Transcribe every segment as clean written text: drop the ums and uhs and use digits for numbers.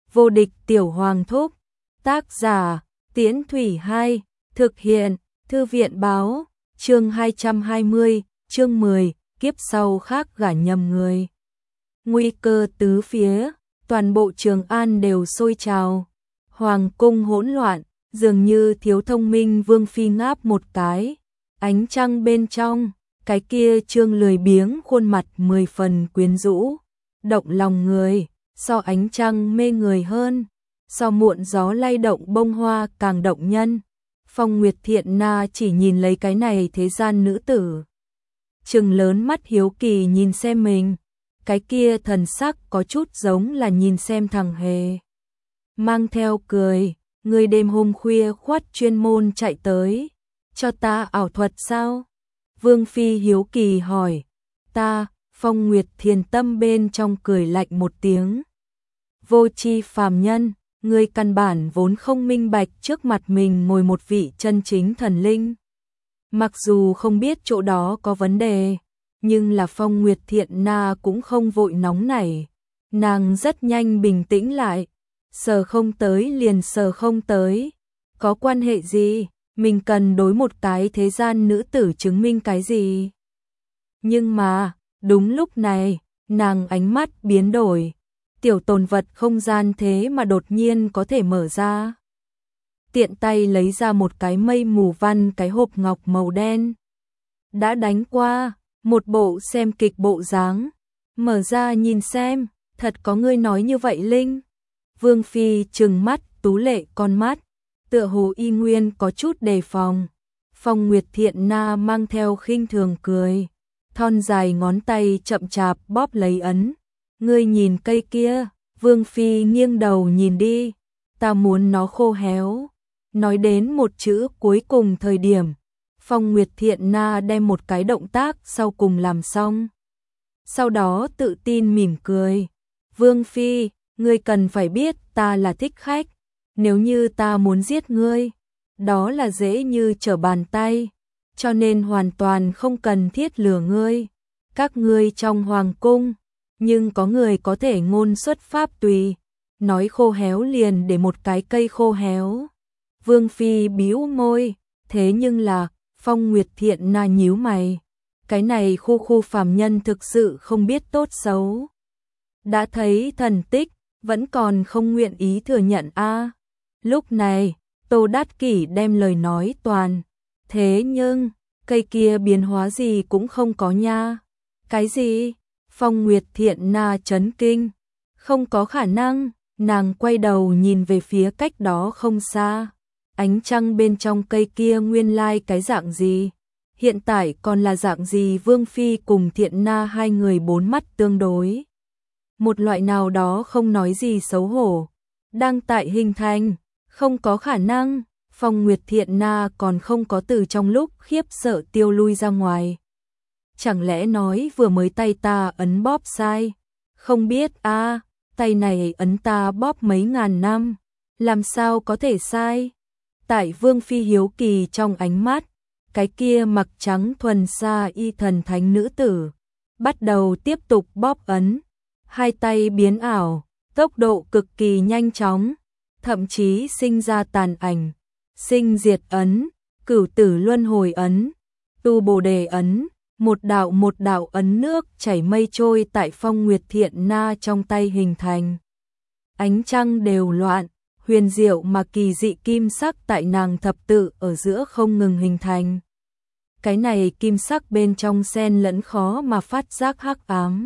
Vô địch tiểu hoàng thúc. Tác giả, Tiễn Thủy 2, thực hiện, Thư viện báo, chương 220, chương 10, kiếp sau khác gả nhầm người. Nguy cơ tứ phía, toàn bộ Trường An đều sôi trào. Hoàng cung hỗn loạn, dường như thiếu thông minh Vương Phi ngáp một cái. Ánh trăng bên trong, cái kia trương lười biếng khuôn mặt 10 phần quyến rũ, động lòng người, so ánh trăng mê người hơn, so muộn gió lay động bông hoa càng động nhân. Phong Nguyệt Thiện Na chỉ nhìn lấy cái này thế gian nữ tử, trừng lớn mắt hiếu kỳ nhìn xem mình, cái kia thần sắc có chút giống là nhìn xem thằng hề. Mang theo cười, người đêm hôm khuya khoắt chuyên môn chạy tới, cho ta ảo thuật sao? Vương Phi hiếu kỳ hỏi, ta. Phong Nguyệt Thiền Tâm bên trong cười lạnh một tiếng. Vô tri phàm nhân, người căn bản vốn không minh bạch trước mặt mình ngồi một vị chân chính thần linh. Mặc dù không biết chỗ đó có vấn đề, nhưng là Phong Nguyệt Thiện Na cũng không vội nóng nảy. Nàng rất nhanh bình tĩnh lại, sờ không tới liền sờ không tới. Có quan hệ gì, mình cần đối một cái thế gian nữ tử chứng minh cái gì? Nhưng mà, đúng lúc này, nàng ánh mắt biến đổi. Tiểu tồn vật không gian thế mà đột nhiên có thể mở ra. Tiện tay lấy ra một cái mây mù văn cái hộp ngọc màu đen. Đã đánh qua, một bộ xem kịch bộ dáng. Mở ra nhìn xem, thật có người nói như vậy Linh. Vương Phi trừng mắt, tú lệ con mắt, tựa hồ y nguyên có chút đề phòng. Phong Nguyệt Thiện Na mang theo khinh thường cười. Thon dài ngón tay chậm chạp bóp lấy ấn. Ngươi nhìn cây kia, Vương Phi nghiêng đầu nhìn đi, ta muốn nó khô héo. Nói đến một chữ cuối cùng thời điểm, Phong Nguyệt Thiện Na đem một cái động tác sau cùng làm xong. Sau đó tự tin mỉm cười. Vương Phi, ngươi cần phải biết ta là thích khách. Nếu như ta muốn giết ngươi, đó là dễ như trở bàn tay. Cho nên hoàn toàn không cần thiết lừa ngươi. Các ngươi trong hoàng cung, nhưng có người có thể ngôn xuất pháp tùy, nói khô héo liền để một cái cây khô héo. Vương Phi bĩu môi, thế nhưng là, Phong Nguyệt Thiện Na nhíu mày. Cái này khu phàm nhân thực sự không biết tốt xấu. Đã thấy thần tích, vẫn còn không nguyện ý thừa nhận a. Lúc này, Tô Đát Kỷ đem lời nói toàn. Thế nhưng, cây kia biến hóa gì cũng không có nha. Cái gì? Phong Nguyệt Thiện Na chấn kinh. Không có khả năng, nàng quay đầu nhìn về phía cách đó không xa. Ánh trăng bên trong cây kia nguyên lai cái dạng gì? Hiện tại còn là dạng gì? Vương Phi cùng Thiện Na hai người bốn mắt tương đối. Một loại nào đó không nói gì xấu hổ. Đang tại hình thành, không có khả năng. Phong Nguyệt Thiện Na còn không có từ trong lúc khiếp sợ tiêu lui ra ngoài. Chẳng lẽ nói vừa mới tay ta ấn bóp sai? Không biết a, tay này ấn ta bóp mấy ngàn năm, làm sao có thể sai? Tại Vương Phi hiếu kỳ trong ánh mắt, cái kia mặc trắng thuần sa y thần thánh nữ tử, bắt đầu tiếp tục bóp ấn. Hai tay biến ảo, tốc độ cực kỳ nhanh chóng, thậm chí sinh ra tàn ảnh. Sinh diệt ấn, cửu tử luân hồi ấn, tu bồ đề ấn, một đạo ấn nước chảy mây trôi tại Phong Nguyệt Thiện Na trong tay hình thành. Ánh trăng đều loạn, huyền diệu mà kỳ dị kim sắc tại nàng thập tự ở giữa không ngừng hình thành. Cái này kim sắc bên trong xen lẫn khó mà phát giác hắc ám.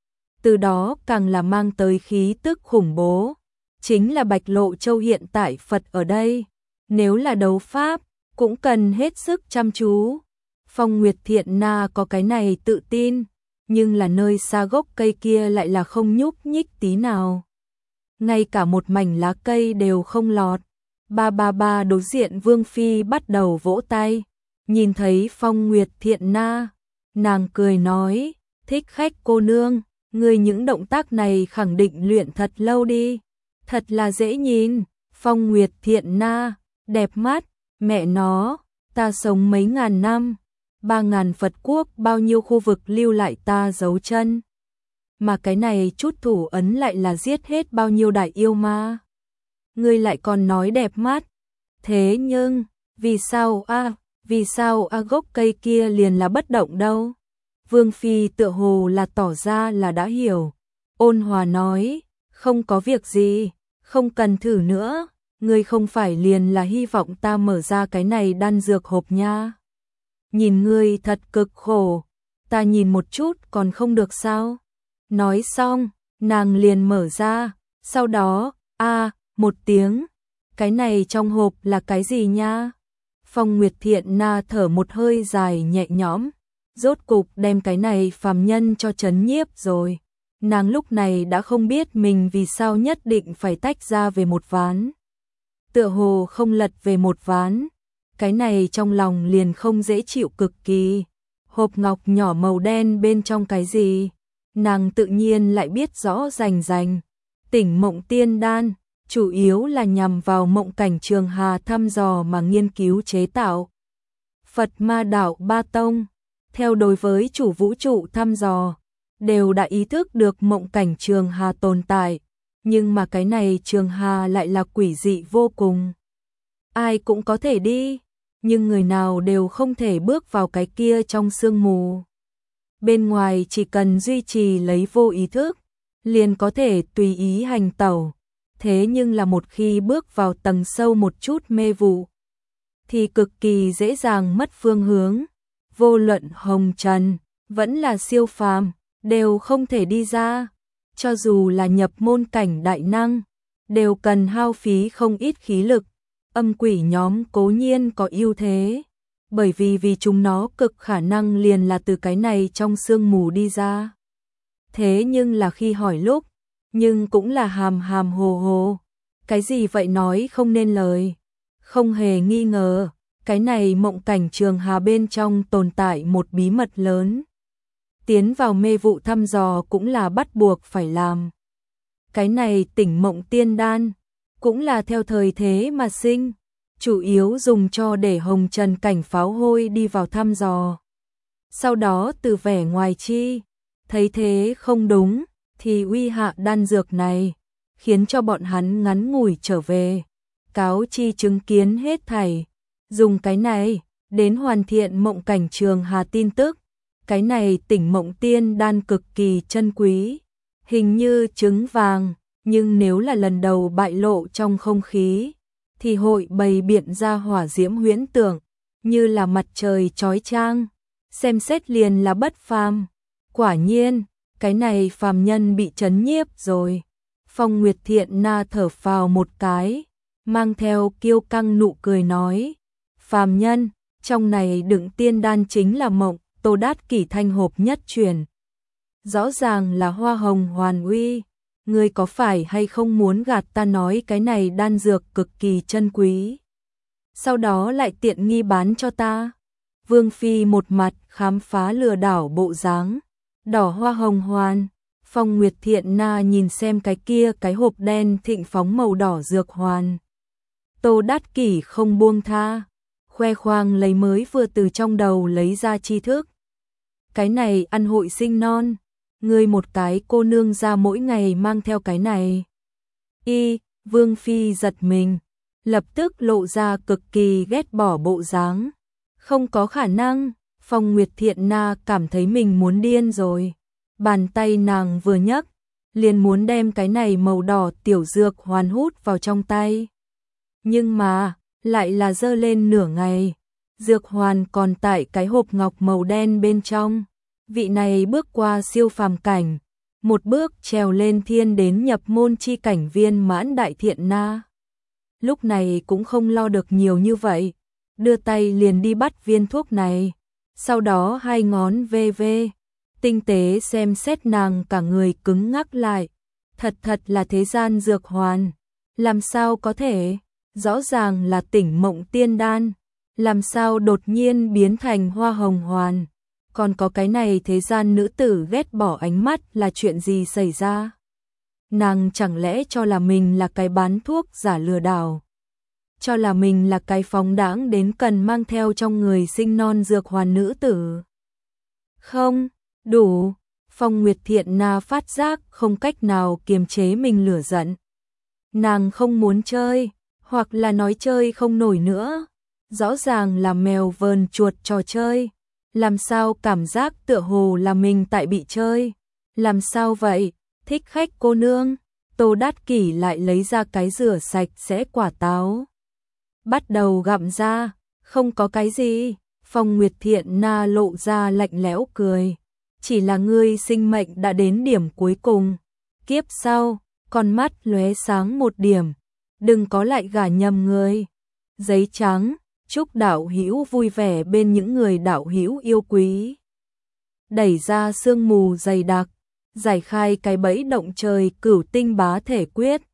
Từ đó càng là mang tới khí tức khủng bố. Chính là Bạch Lộ Châu hiện tại Phật ở đây. Nếu là đấu pháp, cũng cần hết sức chăm chú. Phong Nguyệt Thiện Na có cái này tự tin, nhưng là nơi xa gốc cây kia lại là không nhúc nhích tí nào. Ngay cả một mảnh lá cây đều không lọt. Ba đối diện Vương Phi bắt đầu vỗ tay. Nhìn thấy Phong Nguyệt Thiện Na, nàng cười nói, thích khách cô nương, ngươi những động tác này khẳng định luyện thật lâu đi. Thật là dễ nhìn, Phong Nguyệt Thiện Na. Đẹp mắt, mẹ nó, ta sống mấy ngàn năm, 3000 Phật quốc bao nhiêu khu vực lưu lại ta dấu chân. mà cái này chút thủ ấn lại là giết hết bao nhiêu đại yêu ma. Ngươi lại còn nói đẹp mắt, thế nhưng, vì sao gốc cây kia liền là bất động đâu? Vương Phi tựa hồ là tỏ ra là đã hiểu, ôn hòa nói, không có việc gì, không cần thử nữa, ngươi không phải liền là hy vọng ta mở ra cái này đan dược hộp nha. Nhìn ngươi thật cực khổ, ta nhìn một chút còn không được sao? Nói xong, nàng liền mở ra, sau đó, một tiếng, cái này trong hộp là cái gì nha? Phong Nguyệt Thiện Na thở một hơi dài nhẹ nhõm, rốt cục đem cái này phàm nhân cho trấn nhiếp rồi. Nàng lúc này đã không biết mình vì sao nhất định phải tách ra về một ván. Tựa hồ không lật về một ván, cái này trong lòng liền không dễ chịu cực kỳ. Hộp ngọc nhỏ màu đen bên trong cái gì? Nàng tự nhiên lại biết rõ rành rành. Tỉnh Mộng Tiên Đan, chủ yếu là nhằm vào mộng cảnh Trường Hà thăm dò mà nghiên cứu chế tạo. Phật Ma đạo ba tông, theo đối với chủ vũ trụ thăm dò, đều đã ý thức được mộng cảnh Trường Hà tồn tại, nhưng mà cái này Trường Hà lại là quỷ dị vô cùng. Ai cũng có thể đi, nhưng người nào đều không thể bước vào cái kia trong sương mù. Bên ngoài chỉ cần duy trì lấy vô ý thức, liền có thể tùy ý hành tẩu. Thế nhưng là một khi bước vào tầng sâu một chút mê vụ, thì cực kỳ dễ dàng mất phương hướng. Vô luận hồng trần, vẫn là siêu phàm, đều không thể đi ra. Cho dù là nhập môn cảnh đại năng, đều cần hao phí không ít khí lực. Âm quỷ nhóm cố nhiên có ưu thế, bởi vì chúng nó cực khả năng liền là từ cái này trong sương mù đi ra. Thế nhưng là khi hỏi lúc, nhưng cũng là hàm hàm hồ hồ, cái gì vậy nói không nên lời. Không hề nghi ngờ, cái này mộng cảnh Trường Hà bên trong tồn tại một bí mật lớn. Tiến vào mê vụ thăm dò cũng là bắt buộc phải làm. Cái này Tỉnh Mộng Tiên Đan, cũng là theo thời thế mà sinh, chủ yếu dùng cho để hồng trần cảnh pháo hôi đi vào thăm dò. Sau đó từ vẻ ngoài chi, thấy thế không đúng, thì uy hạ đan dược này, khiến cho bọn hắn ngắn ngủi trở về, cáo chi chứng kiến hết thảy, dùng cái này đến hoàn thiện mộng cảnh Trường Hà tin tức. Cái này Tỉnh Mộng Tiên Đan cực kỳ chân quý, hình như trứng vàng, nhưng nếu là lần đầu bại lộ trong không khí, thì hội bày biện ra hỏa diễm huyễn tưởng, như là mặt trời chói chang, xem xét liền là bất phàm. Quả nhiên, cái này phàm nhân bị trấn nhiếp rồi. Phong Nguyệt Thiện Na thở phào một cái, mang theo kiêu căng nụ cười nói, phàm nhân, trong này đựng tiên đan chính là mộng, Tô Đát Kỷ thanh hộp nhất truyền. Rõ ràng là hoa hồng hoàn uy, ngươi có phải hay không muốn gạt ta nói cái này đan dược cực kỳ chân quý, sau đó lại tiện nghi bán cho ta? Vương Phi một mặt khám phá lừa đảo bộ dáng, đỏ hoa hồng hoàn. Phong Nguyệt Thiện Na nhìn xem cái kia cái hộp đen thịnh phóng màu đỏ dược hoàn. Tô Đát Kỷ không buông tha, khoe khoang lấy mới vừa từ trong đầu lấy ra tri thức. Cái này ăn hội sinh non, ngươi một cái cô nương ra mỗi ngày mang theo cái này. Vương Phi giật mình, lập tức lộ ra cực kỳ ghét bỏ bộ dáng. Không có khả năng, Phong Nguyệt Thiện Na cảm thấy mình muốn điên rồi. Bàn tay nàng vừa nhấc, liền muốn đem cái này màu đỏ tiểu dược hoàn hút vào trong tay. Nhưng mà, lại là giơ lên nửa ngày, dược hoàn còn tại cái hộp ngọc màu đen bên trong. Vị này bước qua siêu phàm cảnh, một bước trèo lên thiên đến nhập môn chi cảnh viên mãn Đại Thiện Na. Lúc này cũng không lo được nhiều như vậy, đưa tay liền đi bắt viên thuốc này, sau đó hai ngón ve, tinh tế xem xét nàng cả người cứng ngắc lại. Thật là thế gian dược hoàn, làm sao có thể, rõ ràng là Tỉnh Mộng Tiên Đan, làm sao đột nhiên biến thành hoa hồng hoàn, còn có cái này thế gian nữ tử ghét bỏ ánh mắt là chuyện gì xảy ra? Nàng chẳng lẽ cho là mình là cái bán thuốc giả lừa đảo? Cho là mình là cái phóng đãng đến cần mang theo trong người sinh non dược hoàn nữ tử? Không, đủ. Phong Nguyệt Thiện Na phát giác không cách nào kiềm chế mình lửa giận. Nàng không muốn chơi, hoặc là nói chơi không nổi nữa. Rõ ràng là mèo vờn chuột trò chơi. Làm sao cảm giác tựa hồ là mình tại bị chơi? Làm sao vậy? Thích khách cô nương. Tô Đát Kỷ lại lấy ra cái rửa sạch sẽ quả táo. Bắt đầu gặm ra, không có cái gì. Phong Nguyệt Thiện Na lộ ra lạnh lẽo cười. Chỉ là ngươi sinh mệnh đã đến điểm cuối cùng. Kiếp sau, con mắt lóe sáng một điểm. Đừng có lại gả nhầm người. Giấy trắng, chúc đạo hữu vui vẻ bên những người đạo hữu yêu quý. Đẩy ra sương mù dày đặc, giải khai cái bẫy động trời cửu tinh bá thể quyết.